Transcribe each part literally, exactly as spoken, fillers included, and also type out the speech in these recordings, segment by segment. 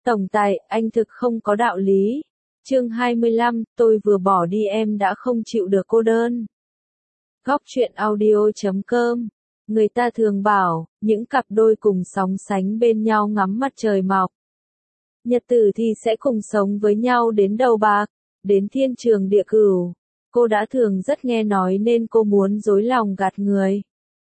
Tổng tài, anh thực không có đạo lý. Chương hai mươi lăm, tôi vừa bỏ đi em đã không chịu được cô đơn. Góc truyện audio chấm com. Người ta thường bảo, những cặp đôi cùng sóng sánh bên nhau ngắm mặt trời mọc. Nhật tử thì sẽ cùng sống với nhau đến đầu bạc, đến thiên trường địa cửu. Cô đã thường rất nghe nói nên cô muốn dối lòng gạt người.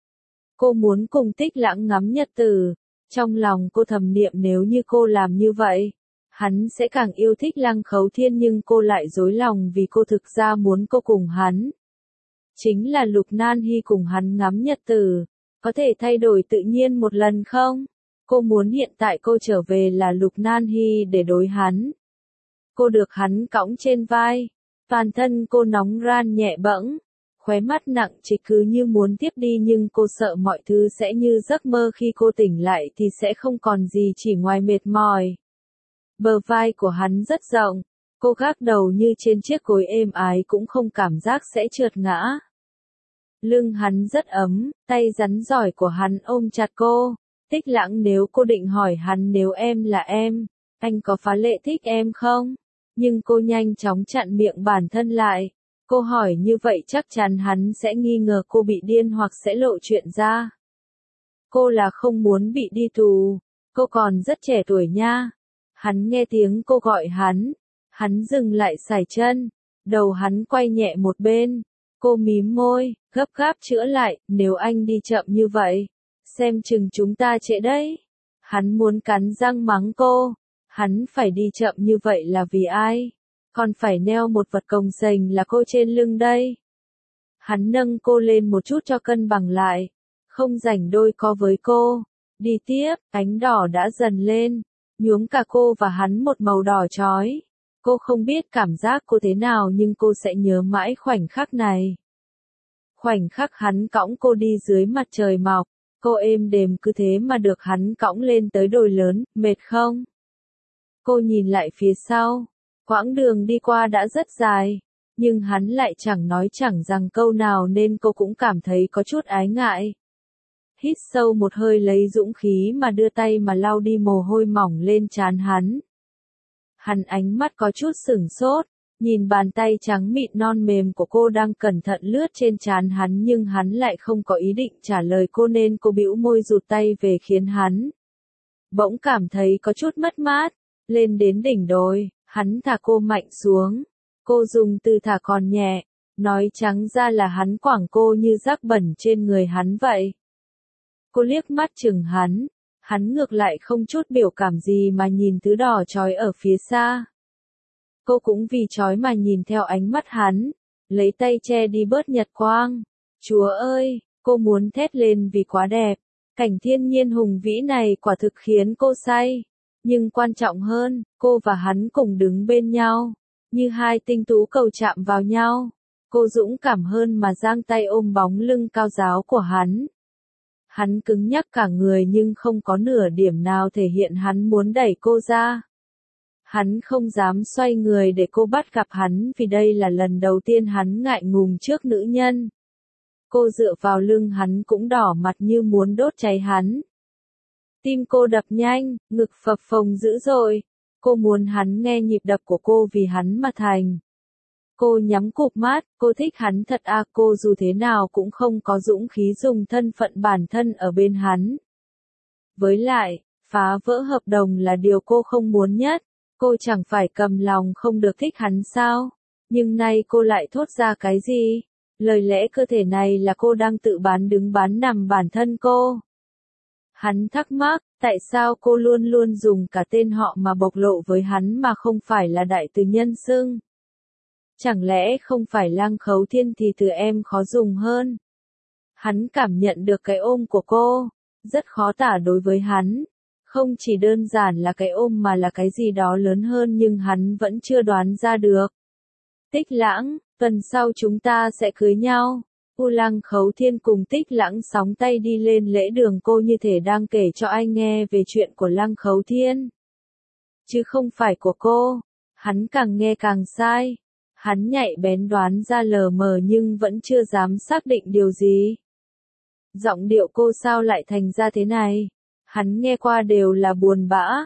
Cô muốn cùng Tích Lãng ngắm nhật tử. Trong lòng cô thầm niệm nếu như cô làm như vậy, hắn sẽ càng yêu thích Lăng Khấu Thiên, nhưng cô lại dối lòng vì cô thực ra muốn cô cùng hắn. Chính là Lục Nan Hy cùng hắn ngắm nhật tử. Có thể thay đổi tự nhiên một lần không? Cô muốn hiện tại cô trở về là Lục Nan Hy để đối hắn. Cô được hắn cõng trên vai. Toàn thân cô nóng ran nhẹ bẫng. Khóe mắt nặng trịch cứ như muốn tiếp đi, nhưng cô sợ mọi thứ sẽ như giấc mơ, khi cô tỉnh lại thì sẽ không còn gì chỉ ngoài mệt mỏi. Bờ vai của hắn rất rộng. Cô gác đầu như trên chiếc gối êm ái cũng không cảm giác sẽ trượt ngã. Lưng hắn rất ấm, tay rắn giỏi của hắn ôm chặt cô. Tích Lãng, nếu cô định hỏi hắn nếu em là em, anh có phá lệ thích em không? Nhưng cô nhanh chóng chặn miệng bản thân lại. Cô hỏi như vậy chắc chắn hắn sẽ nghi ngờ cô bị điên hoặc sẽ lộ chuyện ra. Cô là không muốn bị đi tù. Cô còn rất trẻ tuổi nha. Hắn nghe tiếng cô gọi hắn. Hắn dừng lại sải chân. Đầu hắn quay nhẹ một bên. Cô mím môi, gấp gáp chữa lại, nếu anh đi chậm như vậy, xem chừng chúng ta trễ đấy. Hắn muốn cắn răng mắng cô. Hắn phải đi chậm như vậy là vì ai? Còn phải neo một vật cồng sềnh là cô trên lưng đây. Hắn nâng cô lên một chút cho cân bằng lại. Không rảnh đôi co với cô. Đi tiếp, ánh đỏ đã dần lên. Nhuốm cả cô và hắn một màu đỏ chói. Cô không biết cảm giác cô thế nào, nhưng cô sẽ nhớ mãi khoảnh khắc này. Khoảnh khắc hắn cõng cô đi dưới mặt trời mọc. Cô êm đềm cứ thế mà được hắn cõng lên tới đồi lớn, mệt không? Cô nhìn lại phía sau. Quãng đường đi qua đã rất dài, nhưng hắn lại chẳng nói chẳng rằng câu nào nên cô cũng cảm thấy có chút ái ngại. Hít sâu một hơi lấy dũng khí mà đưa tay mà lau đi mồ hôi mỏng lên trán hắn. Hắn ánh mắt có chút sửng sốt, nhìn bàn tay trắng mịn non mềm của cô đang cẩn thận lướt trên trán hắn, nhưng hắn lại không có ý định trả lời cô nên cô bĩu môi rụt tay về khiến hắn bỗng cảm thấy có chút mất mát. Lên đến đỉnh đồi. Hắn thả cô mạnh xuống. Cô dùng từ thả còn nhẹ. Nói trắng ra là hắn quẳng cô như rác bẩn trên người hắn vậy. Cô liếc mắt chừng hắn. Hắn ngược lại không chút biểu cảm gì mà nhìn thứ đỏ chói ở phía xa. Cô cũng vì chói mà nhìn theo ánh mắt hắn. Lấy tay che đi bớt nhật quang. Chúa ơi, cô muốn thét lên vì quá đẹp. Cảnh thiên nhiên hùng vĩ này quả thực khiến cô say. Nhưng quan trọng hơn, cô và hắn cùng đứng bên nhau, như hai tinh tú cầu chạm vào nhau. Cô dũng cảm hơn mà giang tay ôm bóng lưng cao ráo của hắn. Hắn cứng nhắc cả người nhưng không có nửa điểm nào thể hiện hắn muốn đẩy cô ra. Hắn không dám xoay người để cô bắt gặp hắn vì đây là lần đầu tiên hắn ngại ngùng trước nữ nhân. Cô dựa vào lưng hắn cũng đỏ mặt như muốn đốt cháy hắn. Tim cô đập nhanh, ngực phập phồng dữ dội. Cô muốn hắn nghe nhịp đập của cô vì hắn mà thành. Cô nhắm cụp mắt, cô thích hắn thật à, cô dù thế nào cũng không có dũng khí dùng thân phận bản thân ở bên hắn. Với lại, phá vỡ hợp đồng là điều cô không muốn nhất. Cô chẳng phải cầm lòng không được thích hắn sao? Nhưng nay cô lại thốt ra cái gì? Lời lẽ cơ thể này là cô đang tự bán đứng bán nằm bản thân cô. Hắn thắc mắc, tại sao cô luôn luôn dùng cả tên họ mà bộc lộ với hắn mà không phải là đại từ nhân xưng? Chẳng lẽ không phải Lăng Khấu Thiên thì từ em khó dùng hơn? Hắn cảm nhận được cái ôm của cô, rất khó tả đối với hắn. Không chỉ đơn giản là cái ôm mà là cái gì đó lớn hơn, nhưng hắn vẫn chưa đoán ra được. Tích Lãng, tuần sau chúng ta sẽ cưới nhau. U Lăng Khấu Thiên cùng Tích Lãng sóng tay đi lên lễ đường, cô như thể đang kể cho anh nghe về chuyện của Lăng Khấu Thiên. Chứ không phải của cô. Hắn càng nghe càng sai. Hắn nhạy bén đoán ra lờ mờ nhưng vẫn chưa dám xác định điều gì. Giọng điệu cô sao lại thành ra thế này? Hắn nghe qua đều là buồn bã.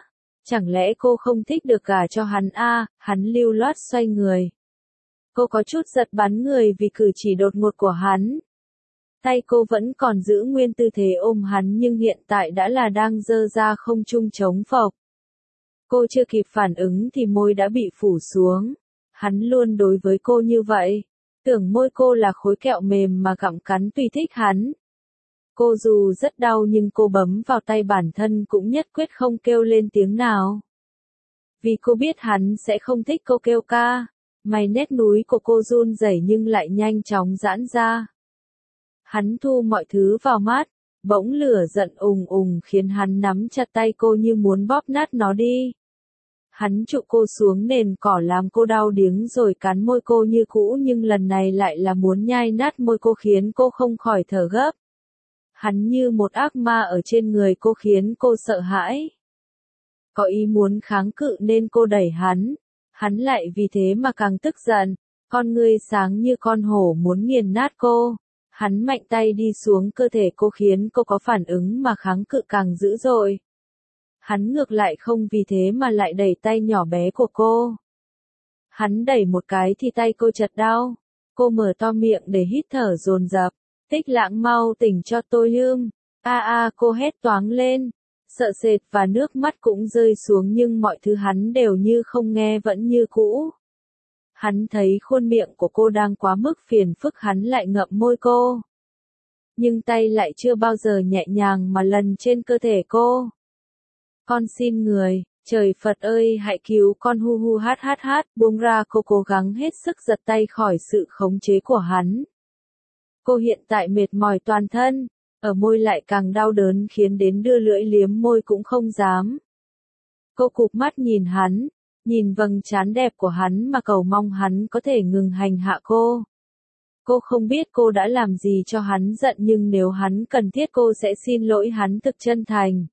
Chẳng lẽ cô không thích được gả cho hắn a? Hắn lưu loát xoay người. Cô có chút giật bắn người vì cử chỉ đột ngột của hắn. Tay cô vẫn còn giữ nguyên tư thế ôm hắn nhưng hiện tại đã là đang giơ ra không trung chống phộc. Cô chưa kịp phản ứng thì môi đã bị phủ xuống. Hắn luôn đối với cô như vậy. Tưởng môi cô là khối kẹo mềm mà gặm cắn tùy thích hắn. Cô dù rất đau nhưng cô bấm vào tay bản thân cũng nhất quyết không kêu lên tiếng nào. Vì cô biết hắn sẽ không thích cô kêu ca. Mày nét núi của cô run rẩy nhưng lại nhanh chóng giãn ra. Hắn thu mọi thứ vào mắt, bỗng lửa giận ùng ùng khiến hắn nắm chặt tay cô như muốn bóp nát nó đi. Hắn trụ cô xuống nền cỏ làm cô đau điếng rồi cắn môi cô như cũ nhưng lần này lại là muốn nhai nát môi cô khiến cô không khỏi thở gấp. Hắn như một ác ma ở trên người cô khiến cô sợ hãi. Có ý muốn kháng cự nên cô đẩy hắn. Hắn lại vì thế mà càng tức giận, con ngươi sáng như con hổ muốn nghiền nát cô. Hắn mạnh tay đi xuống cơ thể cô khiến cô có phản ứng mà kháng cự càng dữ dội. Hắn ngược lại không vì thế mà lại đẩy tay nhỏ bé của cô. Hắn đẩy một cái thì tay cô chật đau. Cô mở to miệng để hít thở dồn dập. Tích Lãng mau tỉnh cho tôi ưm. A a cô hét toáng lên. Sợ sệt và nước mắt cũng rơi xuống nhưng mọi thứ hắn đều như không nghe vẫn như cũ. Hắn thấy khuôn miệng của cô đang quá mức phiền phức hắn lại ngậm môi cô. Nhưng tay lại chưa bao giờ nhẹ nhàng mà lần trên cơ thể cô. Con xin người, trời Phật ơi hãy cứu con hu hu hát hát hát, buông ra cô cố gắng hết sức giật tay khỏi sự khống chế của hắn. Cô hiện tại mệt mỏi toàn thân, ở môi lại càng đau đớn khiến đến đưa lưỡi liếm môi cũng không dám. Cô cụp mắt nhìn hắn, nhìn vầng trán đẹp của hắn mà cầu mong hắn có thể ngừng hành hạ cô. Cô không biết cô đã làm gì cho hắn giận nhưng nếu hắn cần thiết cô sẽ xin lỗi hắn thực chân thành.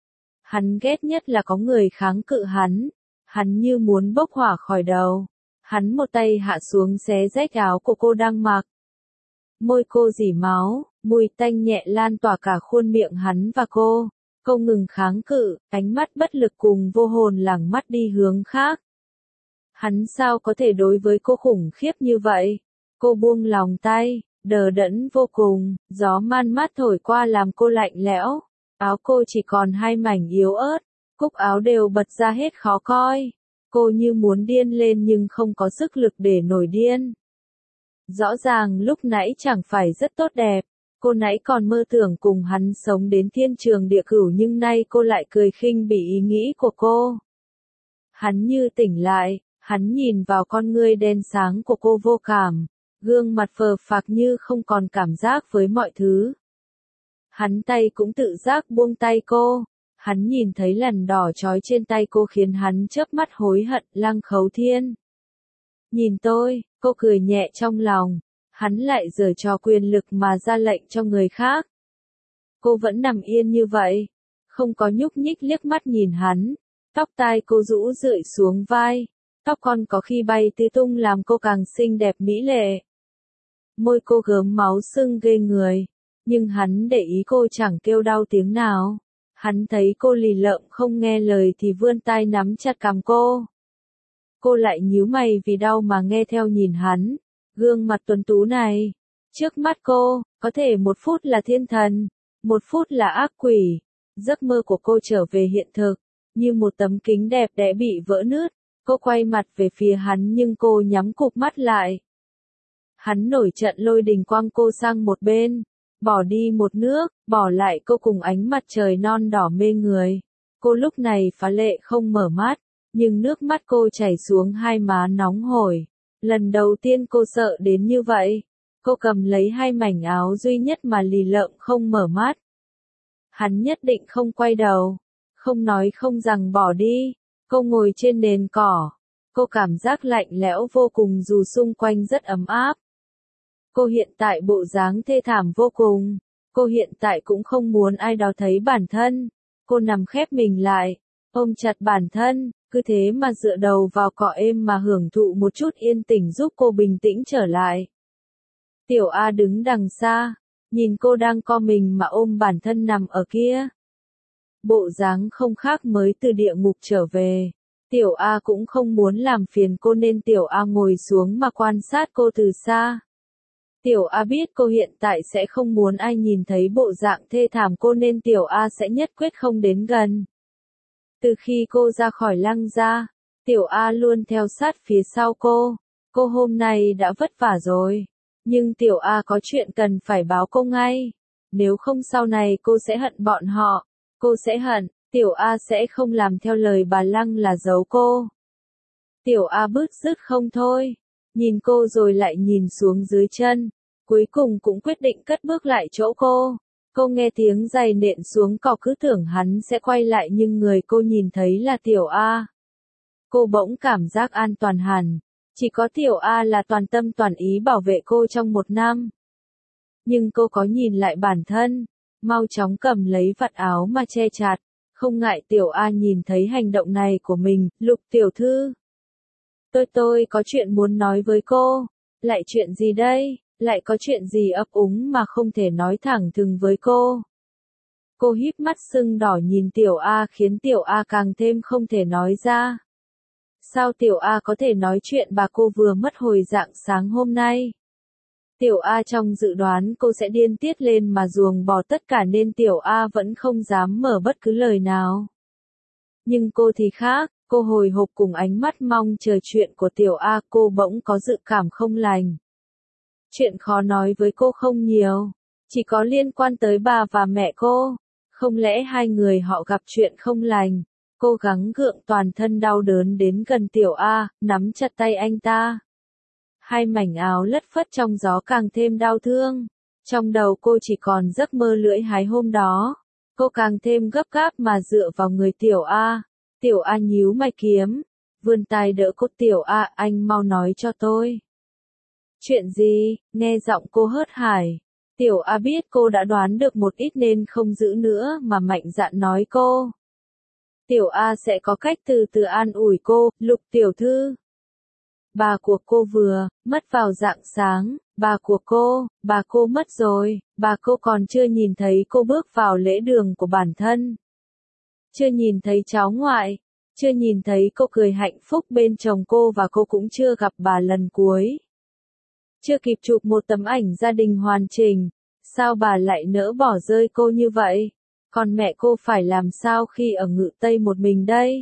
Hắn ghét nhất là có người kháng cự hắn. Hắn như muốn bốc hỏa khỏi đầu. Hắn một tay hạ xuống xé rách áo của cô đang mặc. Môi cô rỉ máu, mùi tanh nhẹ lan tỏa cả khuôn miệng hắn và cô. Cô ngừng kháng cự, ánh mắt bất lực cùng vô hồn lảng mắt đi hướng khác. Hắn sao có thể đối với cô khủng khiếp như vậy? Cô buông lòng tay, đờ đẫn vô cùng, gió man mát thổi qua làm cô lạnh lẽo. Áo cô chỉ còn hai mảnh yếu ớt, cúc áo đều bật ra hết khó coi. Cô như muốn điên lên nhưng không có sức lực để nổi điên. Rõ ràng lúc nãy chẳng phải rất tốt đẹp, cô nãy còn mơ tưởng cùng hắn sống đến thiên trường địa cửu nhưng nay cô lại cười khinh bỉ ý nghĩ của cô. Hắn như tỉnh lại, hắn nhìn vào con ngươi đen sáng của cô vô cảm, gương mặt phờ phạc như không còn cảm giác với mọi thứ. Hắn tay cũng tự giác buông tay cô, hắn nhìn thấy lần đỏ chói trên tay cô khiến hắn chớp mắt hối hận. Lăng Khấu Thiên. Nhìn tôi, cô cười nhẹ trong lòng, hắn lại giở trò quyền lực mà ra lệnh cho người khác. Cô vẫn nằm yên như vậy, không có nhúc nhích liếc mắt nhìn hắn, tóc tai cô rũ rượi xuống vai, tóc con có khi bay tứ tung làm cô càng xinh đẹp mỹ lệ. Môi cô gớm máu sưng ghê người. Nhưng hắn để ý cô chẳng kêu đau tiếng nào. Hắn thấy cô lì lợm không nghe lời thì vươn tay nắm chặt cằm cô. Cô lại nhíu mày vì đau mà nghe theo nhìn hắn. Gương mặt tuấn tú này. Trước mắt cô, có thể một phút là thiên thần, một phút là ác quỷ. Giấc mơ của cô trở về hiện thực, như một tấm kính đẹp đẽ bị vỡ nứt. Cô quay mặt về phía hắn nhưng cô nhắm cụp mắt lại. Hắn nổi trận lôi đình quăng cô sang một bên. Bỏ đi một nước, bỏ lại cô cùng ánh mặt trời non đỏ mê người. Cô lúc này phá lệ không mở mắt, nhưng nước mắt cô chảy xuống hai má nóng hổi. Lần đầu tiên cô sợ đến như vậy. Cô cầm lấy hai mảnh áo duy nhất mà lì lợm không mở mắt. Hắn nhất định không quay đầu, không nói không rằng bỏ đi. Cô ngồi trên nền cỏ. Cô cảm giác lạnh lẽo vô cùng dù xung quanh rất ấm áp. Cô hiện tại bộ dáng thê thảm vô cùng. Cô hiện tại cũng không muốn ai đó thấy bản thân. Cô nằm khép mình lại, ôm chặt bản thân, cứ thế mà dựa đầu vào cỏ êm mà hưởng thụ một chút yên tĩnh giúp cô bình tĩnh trở lại. Tiểu A đứng đằng xa, nhìn cô đang co mình mà ôm bản thân nằm ở kia. bộ dáng không khác mới từ địa ngục trở về. Tiểu A cũng không muốn làm phiền cô nên Tiểu A ngồi xuống mà quan sát cô từ xa. Tiểu A biết cô hiện tại sẽ không muốn ai nhìn thấy bộ dạng thê thảm cô nên Tiểu A sẽ nhất quyết không đến gần. Từ khi cô ra khỏi Lăng gia, Tiểu A luôn theo sát phía sau cô. Cô hôm nay đã vất vả rồi. Nhưng Tiểu A có chuyện cần phải báo cô ngay. Nếu không sau này cô sẽ hận bọn họ. Cô sẽ hận, Tiểu A sẽ không làm theo lời bà Lăng là giấu cô. Tiểu A bứt rứt không thôi. Nhìn cô rồi lại nhìn xuống dưới chân. Cuối cùng cũng quyết định cất bước lại chỗ cô. Cô nghe tiếng giày nện xuống cỏ cứ tưởng hắn sẽ quay lại nhưng người cô nhìn thấy là Tiểu A. Cô bỗng cảm giác an toàn hẳn. Chỉ có Tiểu A là toàn tâm toàn ý bảo vệ cô trong một năm. Nhưng cô có nhìn lại bản thân, mau chóng cầm lấy vạt áo mà che chặt, không ngại Tiểu A nhìn thấy hành động này của mình. Lục tiểu thư. Tôi tôi có chuyện muốn nói với cô. Lại chuyện gì đây? Lại có chuyện gì ấp úng mà không thể nói thẳng thừng với cô? Cô híp mắt sưng đỏ nhìn Tiểu A khiến Tiểu A càng thêm không thể nói ra. Sao Tiểu A có thể nói chuyện bà cô vừa mất hồi rạng sáng hôm nay? Tiểu A trong dự đoán cô sẽ điên tiết lên mà ruồng bỏ tất cả nên Tiểu A vẫn không dám mở bất cứ lời nào. Nhưng cô thì khác, cô hồi hộp cùng ánh mắt mong chờ chuyện của Tiểu A, cô bỗng có dự cảm không lành. Chuyện khó nói với cô không nhiều, chỉ có liên quan tới bà và mẹ cô. Không lẽ hai người họ gặp chuyện không lành? Cô gắng gượng toàn thân đau đớn đến gần Tiểu A, nắm chặt tay anh ta. Hai mảnh áo lất phất trong gió càng thêm đau thương. Trong đầu cô chỉ còn giấc mơ lưỡi hái hôm đó. Cô càng thêm gấp gáp mà dựa vào người Tiểu A. Tiểu A nhíu mày kiếm, vươn tay đỡ cô. Tiểu A, anh mau nói cho tôi. Chuyện gì? Nghe giọng cô hớt hải. Tiểu A biết cô đã đoán được một ít nên không giữ nữa mà mạnh dạn nói cô. Tiểu A sẽ có cách từ từ an ủi cô. Lục tiểu thư. Bà của cô vừa mất vào rạng sáng. Bà của cô, bà cô mất rồi. Bà cô còn chưa nhìn thấy cô bước vào lễ đường của bản thân. Chưa nhìn thấy cháu ngoại. Chưa nhìn thấy cô cười hạnh phúc bên chồng cô và cô cũng chưa gặp bà lần cuối. Chưa kịp chụp một tấm ảnh gia đình hoàn chỉnh. Sao bà lại nỡ bỏ rơi cô như vậy? Còn mẹ cô phải làm sao khi ở Ngự Tây một mình đây?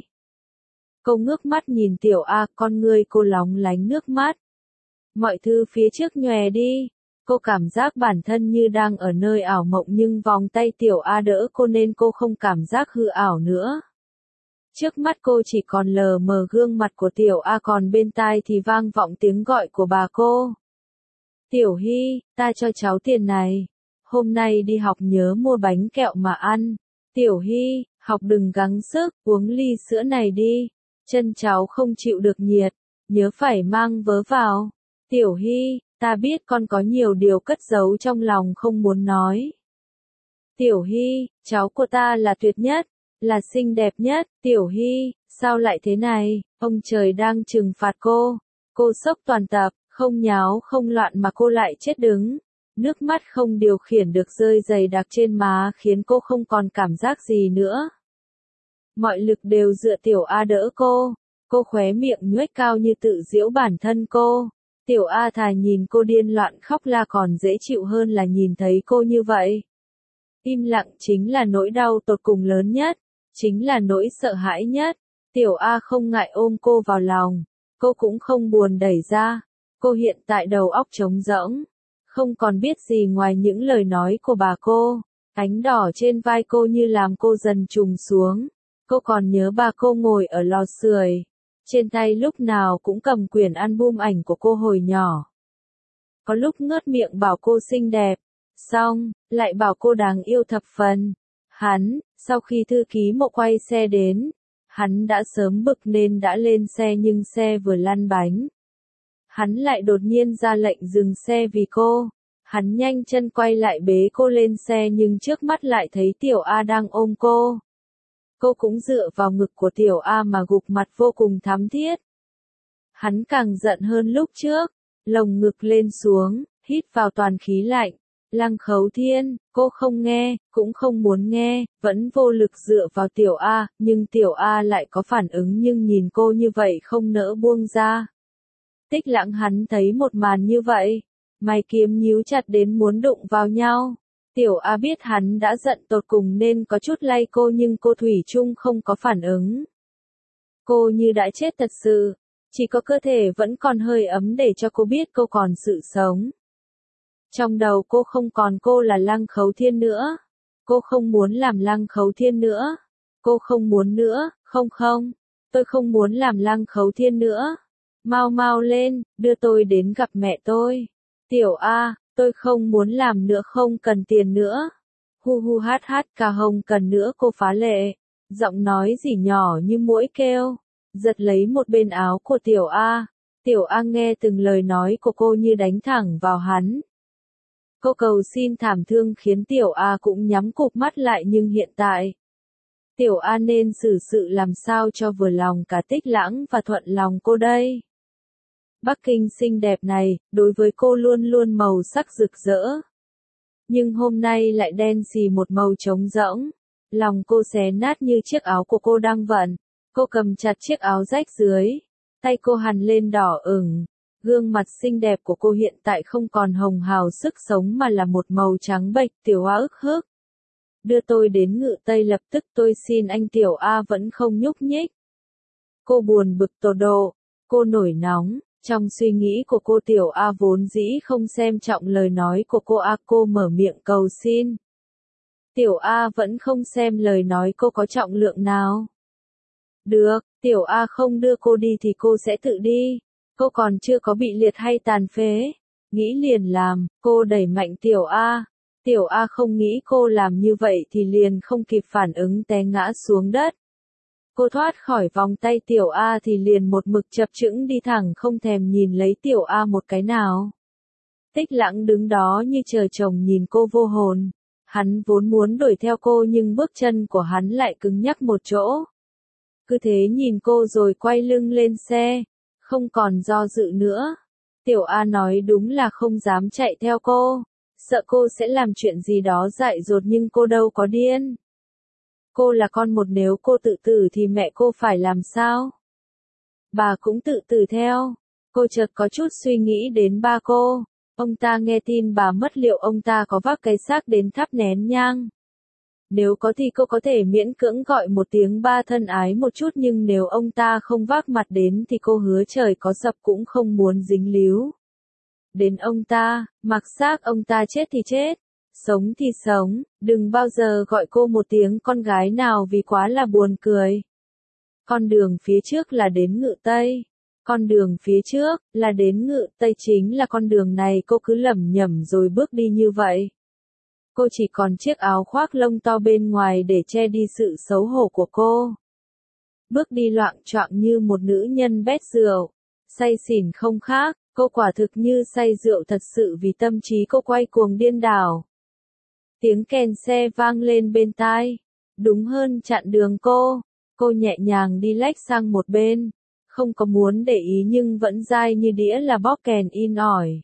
Cô ngước mắt nhìn Tiểu A, con ngươi cô lóng lánh nước mắt. Mọi thứ phía trước nhòe đi. Cô cảm giác bản thân như đang ở nơi ảo mộng nhưng vòng tay Tiểu A đỡ cô nên cô không cảm giác hư ảo nữa. Trước mắt cô chỉ còn lờ mờ gương mặt của Tiểu A, còn bên tai thì vang vọng tiếng gọi của bà cô. Tiểu Hy, ta cho cháu tiền này. Hôm nay đi học nhớ mua bánh kẹo mà ăn. Tiểu Hy, học đừng gắng sức, uống ly sữa này đi. Chân cháu không chịu được nhiệt, nhớ phải mang vớ vào. Tiểu Hy, ta biết con có nhiều điều cất giấu trong lòng không muốn nói. Tiểu Hy, cháu của ta là tuyệt nhất, là xinh đẹp nhất. Tiểu Hy, sao lại thế này? Ông trời đang trừng phạt cô. Cô sốc toàn tập, không nháo không loạn mà cô lại chết đứng. Nước mắt không điều khiển được rơi dày đặc trên má khiến cô không còn cảm giác gì nữa. Mọi lực đều dựa Tiểu A đỡ cô. Cô khóe miệng nhoếch cao như tự giễu bản thân cô. Tiểu A thà nhìn cô điên loạn khóc la còn dễ chịu hơn là nhìn thấy cô như vậy. Im lặng chính là nỗi đau tột cùng lớn nhất, chính là nỗi sợ hãi nhất. Tiểu A không ngại ôm cô vào lòng, cô cũng không buồn đẩy ra. Cô hiện tại đầu óc trống rỗng, không còn biết gì ngoài những lời nói của bà cô. Ánh đỏ trên vai cô như làm cô dần trùng xuống. Cô còn nhớ bà cô ngồi ở lò sưởi, trên tay lúc nào cũng cầm quyển album ảnh của cô hồi nhỏ. Có lúc ngớt miệng bảo cô xinh đẹp, xong, lại bảo cô đáng yêu thập phần. Hắn, sau khi thư ký Mộ quay xe đến, hắn đã sớm bực nên đã lên xe nhưng xe vừa lăn bánh. Hắn lại đột nhiên ra lệnh dừng xe vì cô. Hắn nhanh chân quay lại bế cô lên xe nhưng trước mắt lại thấy Tiểu A đang ôm cô. Cô cũng dựa vào ngực của Tiểu A mà gục mặt vô cùng thắm thiết. Hắn càng giận hơn lúc trước, lồng ngực lên xuống, hít vào toàn khí lạnh, Lăng Khấu Thiên, cô không nghe, cũng không muốn nghe, vẫn vô lực dựa vào Tiểu A, nhưng Tiểu A lại có phản ứng nhưng nhìn cô như vậy không nỡ buông ra. Tích Lãng hắn thấy một màn như vậy, mày kiếm nhíu chặt đến muốn đụng vào nhau. Tiểu A biết hắn đã giận tột cùng nên có chút lay cô nhưng cô thủy chung không có phản ứng. Cô như đã chết thật sự, chỉ có cơ thể vẫn còn hơi ấm để cho cô biết cô còn sự sống. Trong đầu cô không còn cô là Lăng Khấu Thiên nữa. Cô không muốn làm Lăng Khấu Thiên nữa. Cô không muốn nữa, không không. Tôi không muốn làm Lăng Khấu Thiên nữa. Mau mau lên, đưa tôi đến gặp mẹ tôi. Tiểu A, tôi không muốn làm nữa, không cần tiền nữa. Hu hu hát hát ca không cần nữa, cô phá lệ. Giọng nói gì nhỏ như muỗi kêu. Giật lấy một bên áo của Tiểu A. Tiểu A nghe từng lời nói của cô như đánh thẳng vào hắn. Cô cầu xin thảm thương khiến Tiểu A cũng nhắm cụp mắt lại nhưng hiện tại, Tiểu A nên xử sự làm sao cho vừa lòng cả Tích Lãng và thuận lòng cô đây. Bắc Kinh xinh đẹp này, đối với cô luôn luôn màu sắc rực rỡ. Nhưng hôm nay lại đen xì một màu trống rỗng. Lòng cô xé nát như chiếc áo của cô đang vận. Cô cầm chặt chiếc áo rách dưới. Tay cô hằn lên đỏ ửng. Gương mặt xinh đẹp của cô hiện tại không còn hồng hào sức sống mà là một màu trắng bệch. Tiểu A ức hức. Đưa tôi đến Ngự Tây lập tức, tôi xin anh. Tiểu A vẫn không nhúc nhích. Cô buồn bực tột độ. Cô nổi nóng. Trong suy nghĩ của cô, Tiểu A vốn dĩ không xem trọng lời nói của cô A. Cô mở miệng cầu xin. Tiểu A vẫn không xem lời nói cô có trọng lượng nào. Được, Tiểu A không đưa cô đi thì cô sẽ tự đi. Cô còn chưa có bị liệt hay tàn phế. Nghĩ liền làm, cô đẩy mạnh Tiểu A. Tiểu A không nghĩ cô làm như vậy thì liền không kịp phản ứng té ngã xuống đất. Cô thoát khỏi vòng tay Tiểu A thì liền một mực chập chững đi thẳng không thèm nhìn lấy Tiểu A một cái nào. Tích Lãng đứng đó như trời trồng nhìn cô vô hồn. Hắn vốn muốn đuổi theo cô nhưng bước chân của hắn lại cứng nhắc một chỗ. Cứ thế nhìn cô rồi quay lưng lên xe. Không còn do dự nữa. Tiểu A nói đúng là không dám chạy theo cô. Sợ cô sẽ làm chuyện gì đó dại dột nhưng cô đâu có điên. Cô là con một, nếu cô tự tử thì mẹ cô phải làm sao? Bà cũng tự tử theo. Cô chợt có chút suy nghĩ đến ba cô. Ông ta nghe tin bà mất liệu ông ta có vác cái xác đến thắp nén nhang? Nếu có thì cô có thể miễn cưỡng gọi một tiếng ba thân ái một chút nhưng nếu ông ta không vác mặt đến thì cô hứa trời có sập cũng không muốn dính líu đến ông ta, mặc xác ông ta chết thì chết, sống thì sống, đừng bao giờ gọi cô một tiếng con gái nào vì quá là buồn cười. Con đường phía trước là đến Ngự Tây. Con đường phía trước là đến Ngự Tây, chính là con đường này. Cô cứ lẩm nhẩm rồi bước đi như vậy. Cô chỉ còn chiếc áo khoác lông to bên ngoài để che đi sự xấu hổ của cô. Bước đi loạng choạng như một nữ nhân bét rượu. Say xỉn không khác, cô quả thực như say rượu thật sự vì tâm trí cô quay cuồng điên đảo. Tiếng kèn xe vang lên bên tai. Đúng hơn chặn đường cô. Cô nhẹ nhàng đi lách sang một bên. Không có muốn để ý nhưng vẫn dai như đĩa là bóp kèn in ỏi.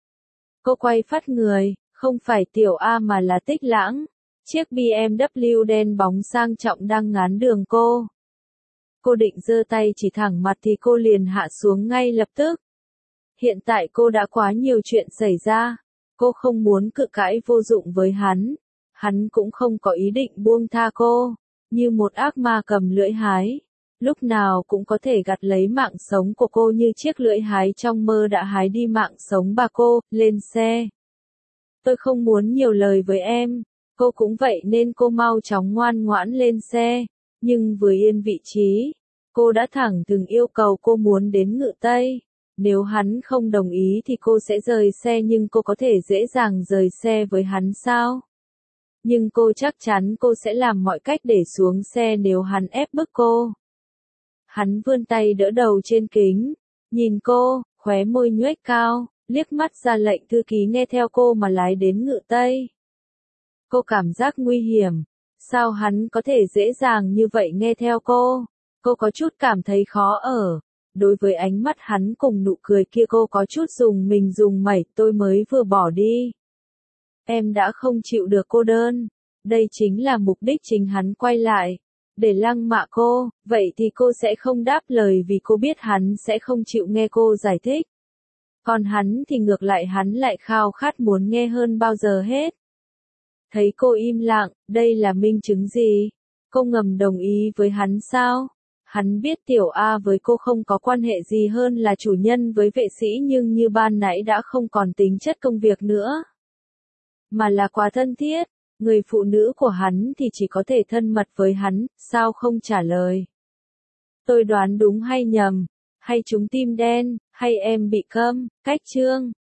Cô quay phát người. Không phải Tiểu A mà là Tích Lãng. Chiếc bê em vê đen bóng sang trọng đang ngán đường cô. Cô định giơ tay chỉ thẳng mặt thì cô liền hạ xuống ngay lập tức. Hiện tại cô đã quá nhiều chuyện xảy ra. Cô không muốn cự cãi vô dụng với hắn. Hắn cũng không có ý định buông tha cô. Như một ác ma cầm lưỡi hái. Lúc nào cũng có thể gặt lấy mạng sống của cô như chiếc lưỡi hái trong mơ đã hái đi mạng sống bà cô. Lên xe. Tôi không muốn nhiều lời với em. Cô cũng vậy nên cô mau chóng ngoan ngoãn lên xe. Nhưng vừa yên vị trí, cô đã thẳng thừng yêu cầu cô muốn đến Ngự Tây. Nếu hắn không đồng ý thì cô sẽ rời xe nhưng cô có thể dễ dàng rời xe với hắn sao? Nhưng cô chắc chắn cô sẽ làm mọi cách để xuống xe nếu hắn ép bức cô. Hắn vươn tay đỡ đầu trên kính, nhìn cô, khóe môi nhoếch cao, liếc mắt ra lệnh thư ký nghe theo cô mà lái đến Ngự Tây. Cô cảm giác nguy hiểm. Sao hắn có thể dễ dàng như vậy nghe theo cô? Cô có chút cảm thấy khó ở. Đối với ánh mắt hắn cùng nụ cười kia cô có chút dùng mình dùng mẩy, tôi mới vừa bỏ đi. Em đã không chịu được cô đơn. Đây chính là mục đích chính hắn quay lại. Để lăng mạ cô, vậy thì cô sẽ không đáp lời vì cô biết hắn sẽ không chịu nghe cô giải thích. Còn hắn thì ngược lại hắn lại khao khát muốn nghe hơn bao giờ hết. Thấy cô im lặng, đây là minh chứng gì? Cô ngầm đồng ý với hắn sao? Hắn biết tiểu A với cô không có quan hệ gì hơn là chủ nhân với vệ sĩ nhưng như ban nãy đã không còn tính chất công việc nữa. Mà là quá thân thiết, người phụ nữ của hắn thì chỉ có thể thân mật với hắn, sao không trả lời? Tôi đoán đúng hay nhầm? Hay trúng tim đen, hay em bị câm, cách chương?